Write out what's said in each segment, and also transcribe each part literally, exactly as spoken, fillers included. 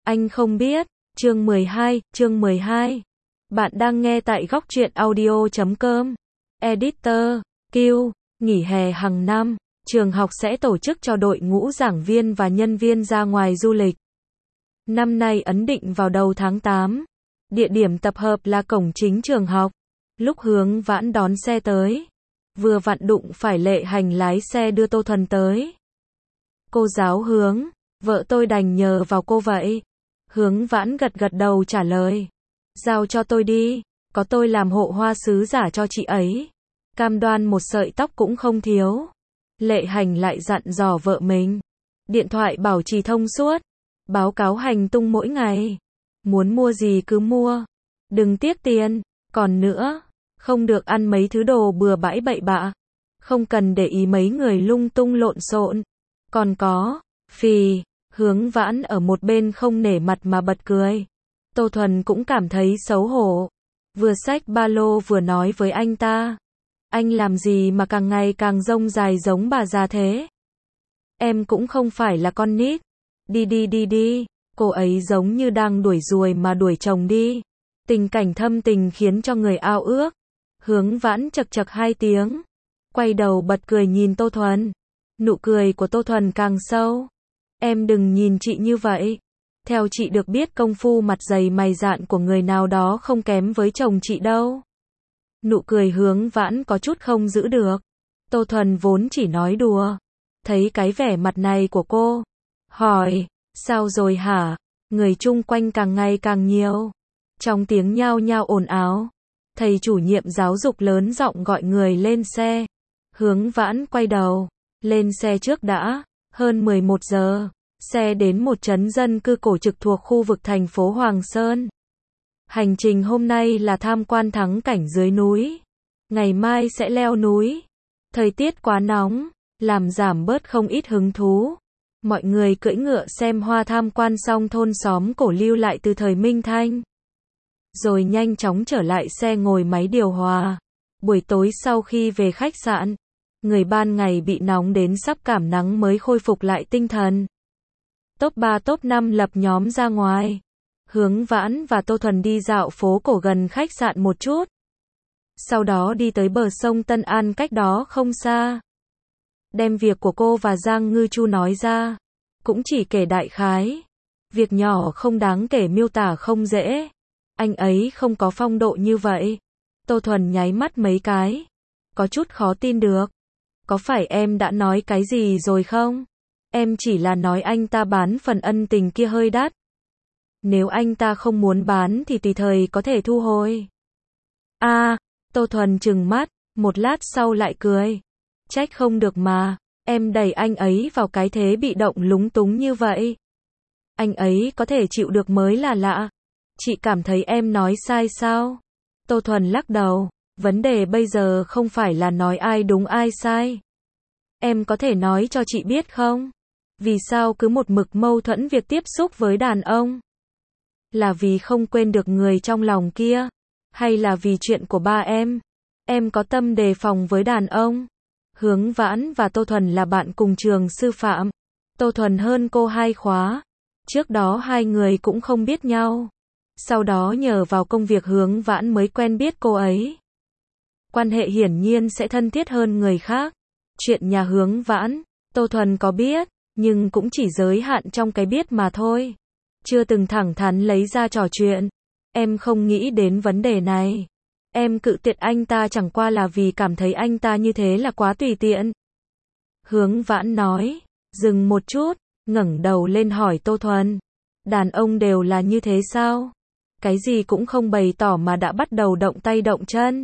Anh không biết. Chương mười hai, chương mười hai. Bạn đang nghe tại góc truyện audio chấm com. Editor, Q, nghỉ hè hàng năm, trường học sẽ tổ chức cho đội ngũ giảng viên và nhân viên ra ngoài du lịch. Năm nay ấn định vào đầu tháng tám. Địa điểm tập hợp là cổng chính trường học. Lúc Hướng Vãn đón xe tới, vừa vặn đụng phải Lệ Hành lái xe đưa Tô Thuần tới. Cô giáo Hướng, vợ tôi đành nhờ vào cô vậy. Hướng Vãn gật gật đầu trả lời. Giao cho tôi đi, có tôi làm hộ hoa sứ giả cho chị ấy. Cam đoan một sợi tóc cũng không thiếu. Lệ Hành lại dặn dò vợ mình. Điện thoại bảo trì thông suốt. Báo cáo hành tung mỗi ngày. Muốn mua gì cứ mua. Đừng tiếc tiền. Còn nữa, không được ăn mấy thứ đồ bừa bãi bậy bạ. Không cần để ý mấy người lung tung lộn xộn. Còn có, phì, Hướng Vãn ở một bên không nể mặt mà bật cười. Tô Thuần cũng cảm thấy xấu hổ. Vừa xách ba lô vừa nói với anh ta. Anh làm gì mà càng ngày càng rông dài giống bà già thế? Em cũng không phải là con nít. Đi đi đi đi, cô ấy giống như đang đuổi ruồi mà đuổi chồng đi. Tình cảnh thâm tình khiến cho người ao ước. Hướng Vãn chật chật hai tiếng. Quay đầu bật cười nhìn Tô Thuần. Nụ cười của Tô Thuần càng sâu. Em đừng nhìn chị như vậy. Theo chị được biết công phu mặt dày mày dạn của người nào đó không kém với chồng chị đâu. Nụ cười Hướng Vãn có chút không giữ được. Tô Thuần vốn chỉ nói đùa. Thấy cái vẻ mặt này của cô. Hỏi, sao rồi hả? Người chung quanh càng ngày càng nhiều. Trong tiếng nhao nhao ồn ào. Thầy chủ nhiệm giáo dục lớn giọng gọi người lên xe. Hướng Vãn quay đầu. Lên xe trước đã. Hơn mười một giờ. Xe đến một trấn dân cư cổ trực thuộc khu vực thành phố Hoàng Sơn. Hành trình hôm nay là tham quan thắng cảnh dưới núi. Ngày mai sẽ leo núi. Thời tiết quá nóng, làm giảm bớt không ít hứng thú. Mọi người cưỡi ngựa xem hoa tham quan xong thôn xóm cổ lưu lại từ thời Minh Thanh. Rồi nhanh chóng trở lại xe ngồi máy điều hòa. Buổi tối sau khi về khách sạn, người ban ngày bị nóng đến sắp cảm nắng mới khôi phục lại tinh thần. Top ba top năm lập nhóm ra ngoài. Hướng Vãn và Tô Thuần đi dạo phố cổ gần khách sạn một chút. Sau đó đi tới bờ sông Tân An cách đó không xa. Đem việc của cô và Giang Ngư Chu nói ra. Cũng chỉ kể đại khái. Việc nhỏ không đáng kể miêu tả không dễ. Anh ấy không có phong độ như vậy. Tô Thuần nháy mắt mấy cái. Có chút khó tin được. Có phải em đã nói cái gì rồi không? Em chỉ là nói anh ta bán phần ân tình kia hơi đắt. Nếu anh ta không muốn bán thì tùy thời có thể thu hồi. À, Tô Thuần trừng mắt, một lát sau lại cười. Trách không được mà, em đẩy anh ấy vào cái thế bị động lúng túng như vậy. Anh ấy có thể chịu được mới là lạ. Chị cảm thấy em nói sai sao? Tô Thuần lắc đầu, vấn đề bây giờ không phải là nói ai đúng ai sai. Em có thể nói cho chị biết không? Vì sao cứ một mực mâu thuẫn việc tiếp xúc với đàn ông? Là vì không quên được người trong lòng kia? Hay là vì chuyện của ba em? Em có tâm đề phòng với đàn ông? Hướng Vãn và Tô Thuần là bạn cùng trường sư phạm. Tô Thuần hơn cô hai khóa. Trước đó hai người cũng không biết nhau. Sau đó nhờ vào công việc Hướng Vãn mới quen biết cô ấy. Quan hệ hiển nhiên sẽ thân thiết hơn người khác. Chuyện nhà Hướng Vãn, Tô Thuần có biết, nhưng cũng chỉ giới hạn trong cái biết mà thôi. Chưa từng thẳng thắn lấy ra trò chuyện. Em không nghĩ đến vấn đề này. Em cự tuyệt anh ta chẳng qua là vì cảm thấy anh ta như thế là quá tùy tiện. Hướng Vãn nói, dừng một chút, ngẩng đầu lên hỏi Tô Thuần. Đàn ông đều là như thế sao? Cái gì cũng không bày tỏ mà đã bắt đầu động tay động chân.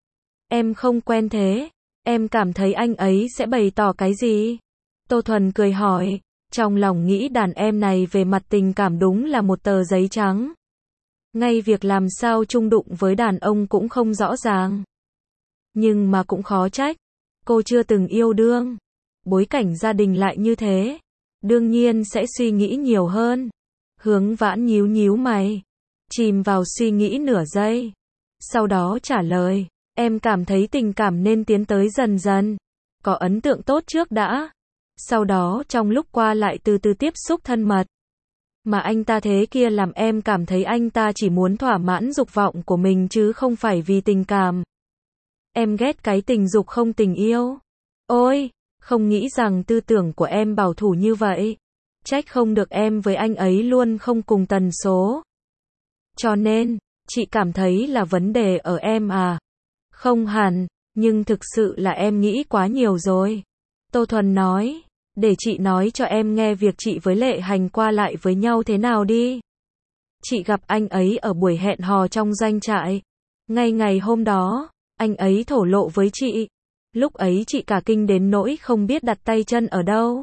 Em không quen thế. Em cảm thấy anh ấy sẽ bày tỏ cái gì? Tô Thuần cười hỏi, trong lòng nghĩ đàn em này về mặt tình cảm đúng là một tờ giấy trắng. Ngay việc làm sao chung đụng với đàn ông cũng không rõ ràng. Nhưng mà cũng khó trách. Cô chưa từng yêu đương. Bối cảnh gia đình lại như thế. Đương nhiên sẽ suy nghĩ nhiều hơn. Hướng Vãn nhíu nhíu mày. Chìm vào suy nghĩ nửa giây. Sau đó trả lời. Em cảm thấy tình cảm nên tiến tới dần dần. Có ấn tượng tốt trước đã. Sau đó trong lúc qua lại từ từ tiếp xúc thân mật. Mà anh ta thế kia làm em cảm thấy anh ta chỉ muốn thỏa mãn dục vọng của mình chứ không phải vì tình cảm. Em ghét cái tình dục không tình yêu. Ôi, không nghĩ rằng tư tưởng của em bảo thủ như vậy. Trách không được em với anh ấy luôn không cùng tần số. Cho nên, chị cảm thấy là vấn đề ở em à? Không hẳn, nhưng thực sự là em nghĩ quá nhiều rồi. Tô Thuần nói, để chị nói cho em nghe việc chị với Lệ Hành qua lại với nhau thế nào đi. Chị gặp anh ấy ở buổi hẹn hò trong doanh trại. Ngay ngày hôm đó, anh ấy thổ lộ với chị. Lúc ấy chị cả kinh đến nỗi không biết đặt tay chân ở đâu.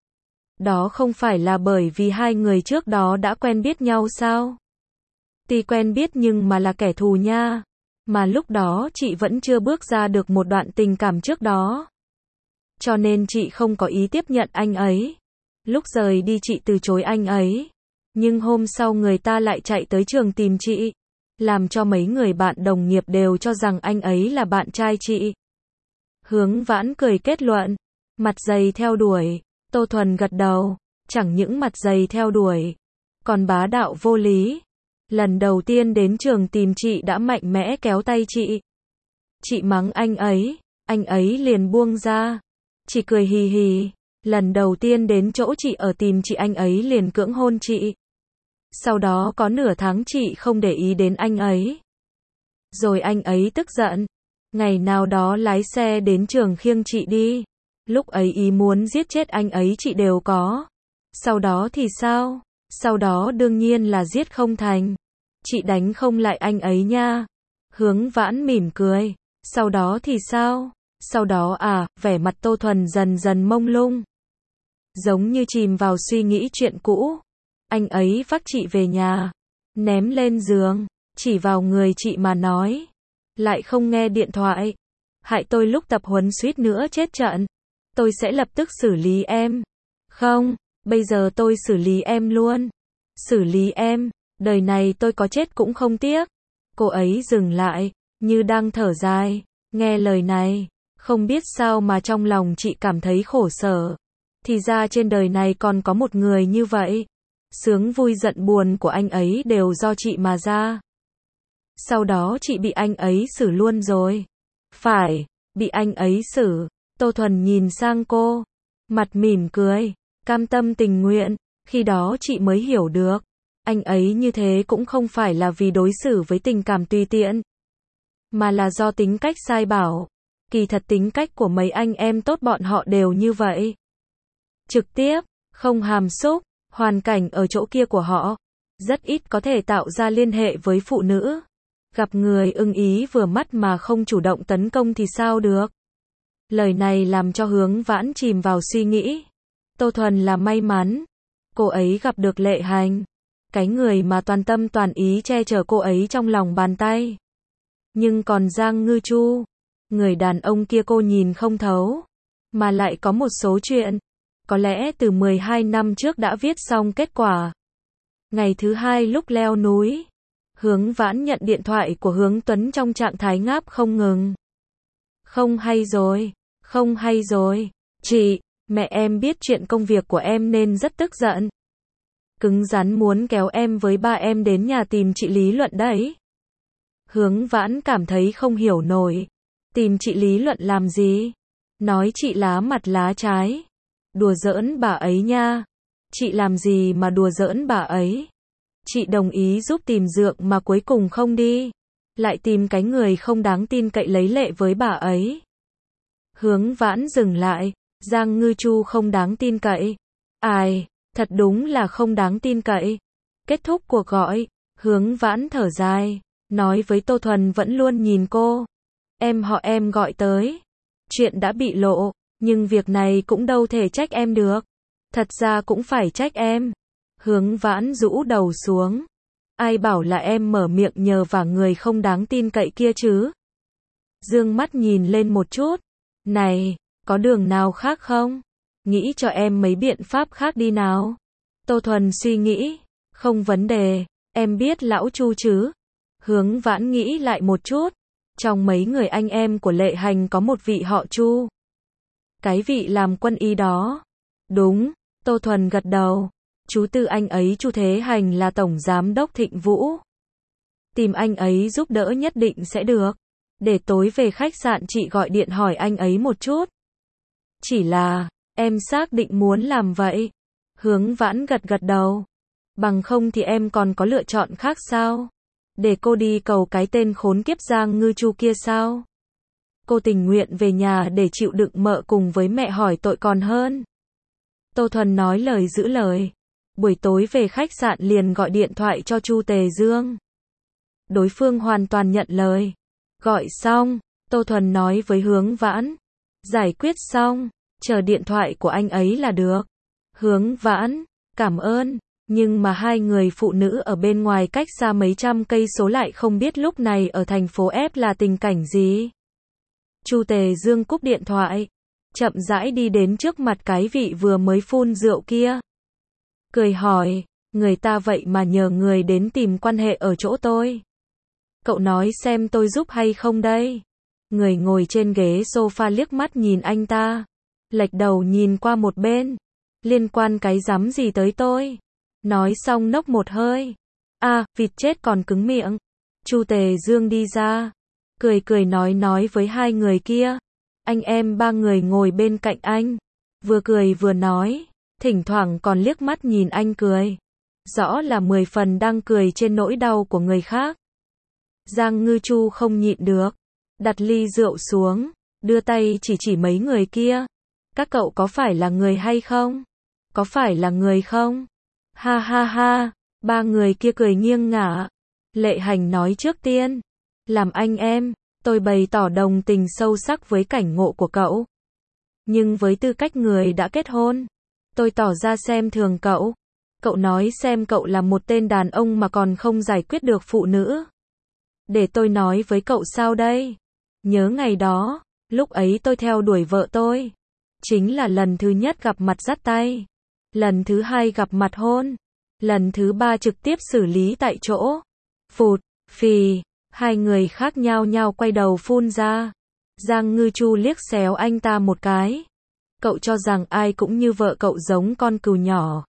Đó không phải là bởi vì hai người trước đó đã quen biết nhau sao? Tuy quen biết nhưng mà là kẻ thù nha. Mà lúc đó chị vẫn chưa bước ra được một đoạn tình cảm trước đó. Cho nên chị không có ý tiếp nhận anh ấy. Lúc rời đi chị từ chối anh ấy. Nhưng hôm sau người ta lại chạy tới trường tìm chị. Làm cho mấy người bạn đồng nghiệp đều cho rằng anh ấy là bạn trai chị. Hướng Vãn cười kết luận. Mặt dày theo đuổi. Tô Thuần gật đầu. Chẳng những mặt dày theo đuổi. Còn bá đạo vô lý. Lần đầu tiên đến trường tìm chị đã mạnh mẽ kéo tay chị. Chị mắng anh ấy. Anh ấy liền buông ra. Chị cười hì hì. Lần đầu tiên đến chỗ chị ở tìm chị anh ấy liền cưỡng hôn chị. Sau đó có nửa tháng chị không để ý đến anh ấy. Rồi anh ấy tức giận. Ngày nào đó lái xe đến trường khiêng chị đi. Lúc ấy ý muốn giết chết anh ấy chị đều có. Sau đó thì sao? Sau đó đương nhiên là giết không thành. Chị đánh không lại anh ấy nha. Hướng Vãn mỉm cười. Sau đó thì sao? Sau đó à, vẻ mặt Tô Thuần dần dần mông lung. Giống như chìm vào suy nghĩ chuyện cũ. Anh ấy vác chị về nhà. Ném lên giường. Chỉ vào người chị mà nói. Lại không nghe điện thoại. Hại tôi lúc tập huấn suýt nữa chết trận. Tôi sẽ lập tức xử lý em. Không, bây giờ tôi xử lý em luôn. Xử lý em. Đời này tôi có chết cũng không tiếc. Cô ấy dừng lại. Như đang thở dài. Nghe lời này. Không biết sao mà trong lòng chị cảm thấy khổ sở. Thì ra trên đời này còn có một người như vậy. Sướng vui giận buồn của anh ấy đều do chị mà ra. Sau đó chị bị anh ấy xử luôn rồi. Phải, bị anh ấy xử. Tô Thuần nhìn sang cô. Mặt mỉm cười. Cam tâm tình nguyện. Khi đó chị mới hiểu được. Anh ấy như thế cũng không phải là vì đối xử với tình cảm tùy tiện. Mà là do tính cách sai bảo. Kỳ thật tính cách của mấy anh em tốt bọn họ đều như vậy. Trực tiếp, không hàm xúc, hoàn cảnh ở chỗ kia của họ. Rất ít có thể tạo ra liên hệ với phụ nữ. Gặp người ưng ý vừa mắt mà không chủ động tấn công thì sao được. Lời này làm cho Hướng Vãn chìm vào suy nghĩ. Tô Thuần là may mắn. Cô ấy gặp được Lệ Hành. Cái người mà toàn tâm toàn ý che chở cô ấy trong lòng bàn tay. Nhưng còn Giang Ngư Chu, người đàn ông kia cô nhìn không thấu. Mà lại có một số chuyện. Có lẽ từ mười hai năm trước đã viết xong kết quả. Ngày thứ hai lúc leo núi. Hướng Vãn nhận điện thoại của Hướng Tuấn trong trạng thái ngáp không ngừng. Không hay rồi, không hay rồi. Chị, mẹ em biết chuyện công việc của em nên rất tức giận. Cứng rắn muốn kéo em với ba em đến nhà tìm chị lý luận đấy. Hướng Vãn cảm thấy không hiểu nổi. Tìm chị lý luận làm gì? Nói chị lá mặt lá trái. Đùa giỡn bà ấy nha. Chị làm gì mà đùa giỡn bà ấy? Chị đồng ý giúp tìm dượng mà cuối cùng không đi. Lại tìm cái người không đáng tin cậy lấy lệ với bà ấy. Hướng Vãn dừng lại. Giang Ngư Chu không đáng tin cậy. Ai, thật đúng là không đáng tin cậy. Kết thúc cuộc gọi. Hướng Vãn thở dài. Nói với Tô Thuần vẫn luôn nhìn cô. Em họ em gọi tới. Chuyện đã bị lộ. Nhưng việc này cũng đâu thể trách em được. Thật ra cũng phải trách em. Hướng Vãn rũ đầu xuống. Ai bảo là em mở miệng nhờ vả người không đáng tin cậy kia chứ? Dương mắt nhìn lên một chút. Này, có đường nào khác không? Nghĩ cho em mấy biện pháp khác đi nào. Tô Thuần suy nghĩ. Không vấn đề, em biết lão Chu chứ? Hướng Vãn nghĩ lại một chút. Trong mấy người anh em của Lệ Hành có một vị họ Chu. Cái vị làm quân y đó. Đúng, Tô Thuần gật đầu. Chú tư anh ấy Chu Thế Hành là tổng giám đốc Thịnh Vũ. Tìm anh ấy giúp đỡ nhất định sẽ được. Để tối về khách sạn chị gọi điện hỏi anh ấy một chút. Chỉ là, em xác định muốn làm vậy. Hướng Vãn gật gật đầu. Bằng không thì em còn có lựa chọn khác sao? Để cô đi cầu cái tên khốn kiếp Giang Ngư Chu kia sao? Cô tình nguyện về nhà để chịu đựng mợ cùng với mẹ hỏi tội còn hơn. Tô Thuần nói lời giữ lời. Buổi tối về khách sạn liền gọi điện thoại cho Chu Tề Dương. Đối phương hoàn toàn nhận lời. Gọi xong, Tô Thuần nói với Hướng Vãn. Giải quyết xong, chờ điện thoại của anh ấy là được. Hướng Vãn, cảm ơn. Nhưng mà hai người phụ nữ ở bên ngoài cách xa mấy trăm cây số lại không biết lúc này ở thành phố F là tình cảnh gì. Chu Tề Dương cúp điện thoại, chậm rãi đi đến trước mặt cái vị vừa mới phun rượu kia. Cười hỏi, người ta vậy mà nhờ người đến tìm quan hệ ở chỗ tôi. Cậu nói xem tôi giúp hay không đây? Người ngồi trên ghế sofa liếc mắt nhìn anh ta, lệch đầu nhìn qua một bên. Liên quan cái rắm gì tới tôi? Nói xong nốc một hơi. À, vịt chết còn cứng miệng. Chu Tề Dương đi ra, cười cười nói nói với hai người kia. Anh em ba người ngồi bên cạnh anh, vừa cười vừa nói, thỉnh thoảng còn liếc mắt nhìn anh cười. Rõ là mười phần đang cười trên nỗi đau của người khác. Giang Ngư Chu không nhịn được, đặt ly rượu xuống, đưa tay chỉ chỉ mấy người kia. Các cậu có phải là người hay không? Có phải là người không? Ha ha ha, ba người kia cười nghiêng ngả. Lệ Hành nói trước tiên. Làm anh em, tôi bày tỏ đồng tình sâu sắc với cảnh ngộ của cậu. Nhưng với tư cách người đã kết hôn, tôi tỏ ra xem thường cậu. Cậu nói xem cậu là một tên đàn ông mà còn không giải quyết được phụ nữ. Để tôi nói với cậu sao đây? Nhớ ngày đó, lúc ấy tôi theo đuổi vợ tôi. Chính là lần thứ nhất gặp mặt dắt tay. Lần thứ hai gặp mặt hôn. Lần thứ ba trực tiếp xử lý tại chỗ. Phụt, phì, hai người khác nhau nhau quay đầu phun ra. Giang Ngư Chu liếc xéo anh ta một cái. Cậu cho rằng ai cũng như vợ cậu giống con cừu nhỏ.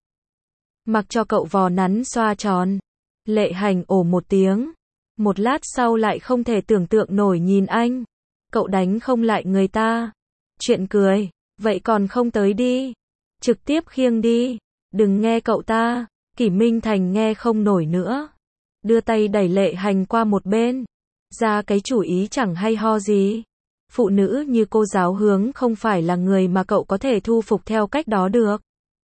Mặc cho cậu vò nắn xoa tròn. Lệ Hành ồ một tiếng. Một lát sau lại không thể tưởng tượng nổi nhìn anh. Cậu đánh không lại người ta. Chuyện cười, vậy còn không tới đi. Trực tiếp khiêng đi. Đừng nghe cậu ta. Kỷ Minh Thành nghe không nổi nữa. Đưa tay đẩy Lệ Hành qua một bên. Ra cái chủ ý chẳng hay ho gì. Phụ nữ như cô giáo Hướng không phải là người mà cậu có thể thu phục theo cách đó được.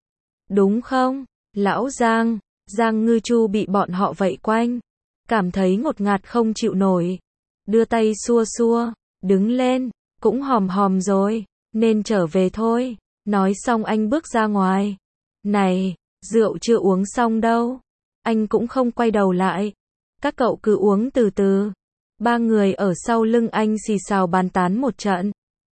Đúng không, lão Giang? Giang Ngư Chu bị bọn họ vây quanh. Cảm thấy ngột ngạt không chịu nổi. Đưa tay xua xua. Đứng lên. Cũng hòm hòm rồi. Nên trở về thôi. Nói xong anh bước ra ngoài. Này, rượu chưa uống xong đâu. Anh cũng không quay đầu lại. Các cậu cứ uống từ từ. Ba người ở sau lưng anh xì xào bàn tán một trận.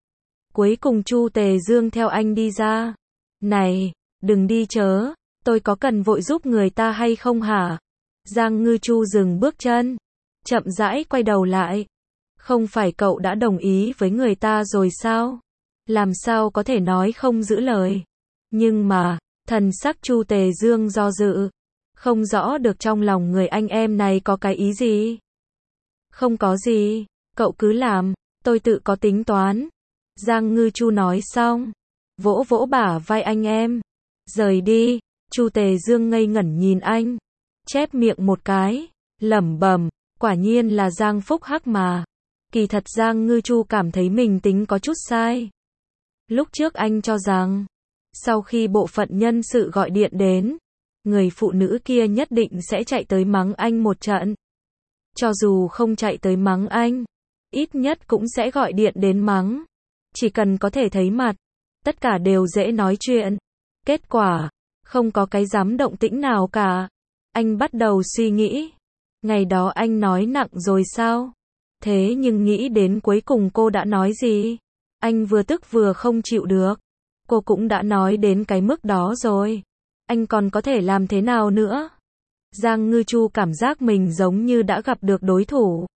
Cuối cùng Chu Tề Dương theo anh đi ra. Này, đừng đi chớ. Tôi có cần vội giúp người ta hay không hả? Giang Ngư Chu dừng bước chân. Chậm rãi quay đầu lại. Không phải cậu đã đồng ý với người ta rồi sao? Làm sao có thể nói không giữ lời? Nhưng mà, thần sắc Chu Tề Dương do dự. Không rõ được trong lòng người anh em này có cái ý gì. Không có gì, cậu cứ làm, tôi tự có tính toán. Giang Ngư Chu nói xong, vỗ vỗ bả vai anh em. Rời đi. Chu Tề Dương ngây ngẩn nhìn anh. Chép miệng một cái, lẩm bẩm, quả nhiên là Giang Phúc Hắc mà. Kỳ thật Giang Ngư Chu cảm thấy mình tính có chút sai. Lúc trước anh cho rằng, sau khi bộ phận nhân sự gọi điện đến, người phụ nữ kia nhất định sẽ chạy tới mắng anh một trận. Cho dù không chạy tới mắng anh, ít nhất cũng sẽ gọi điện đến mắng. Chỉ cần có thể thấy mặt, tất cả đều dễ nói chuyện. Kết quả, không có cái dám động tĩnh nào cả. Anh bắt đầu suy nghĩ. Ngày đó anh nói nặng rồi sao? Thế nhưng nghĩ đến cuối cùng cô đã nói gì? Anh vừa tức vừa không chịu được. Cô cũng đã nói đến cái mức đó rồi. Anh còn có thể làm thế nào nữa? Giang Ngư Chu cảm giác mình giống như đã gặp được đối thủ.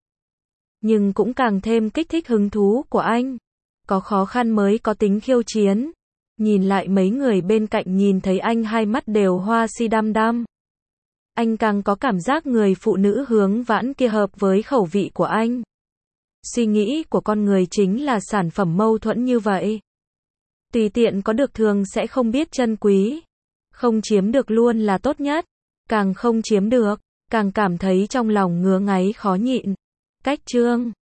Nhưng cũng càng thêm kích thích hứng thú của anh. Có khó khăn mới có tính khiêu chiến. Nhìn lại mấy người bên cạnh nhìn thấy anh hai mắt đều hoa si đăm đăm. Anh càng có cảm giác người phụ nữ hướng vãn kia hợp với khẩu vị của anh. Suy nghĩ của con người chính là sản phẩm mâu thuẫn như vậy. Tùy tiện có được thường sẽ không biết trân quý. Không chiếm được luôn là tốt nhất. Càng không chiếm được, càng cảm thấy trong lòng ngứa ngáy khó nhịn. Cách chương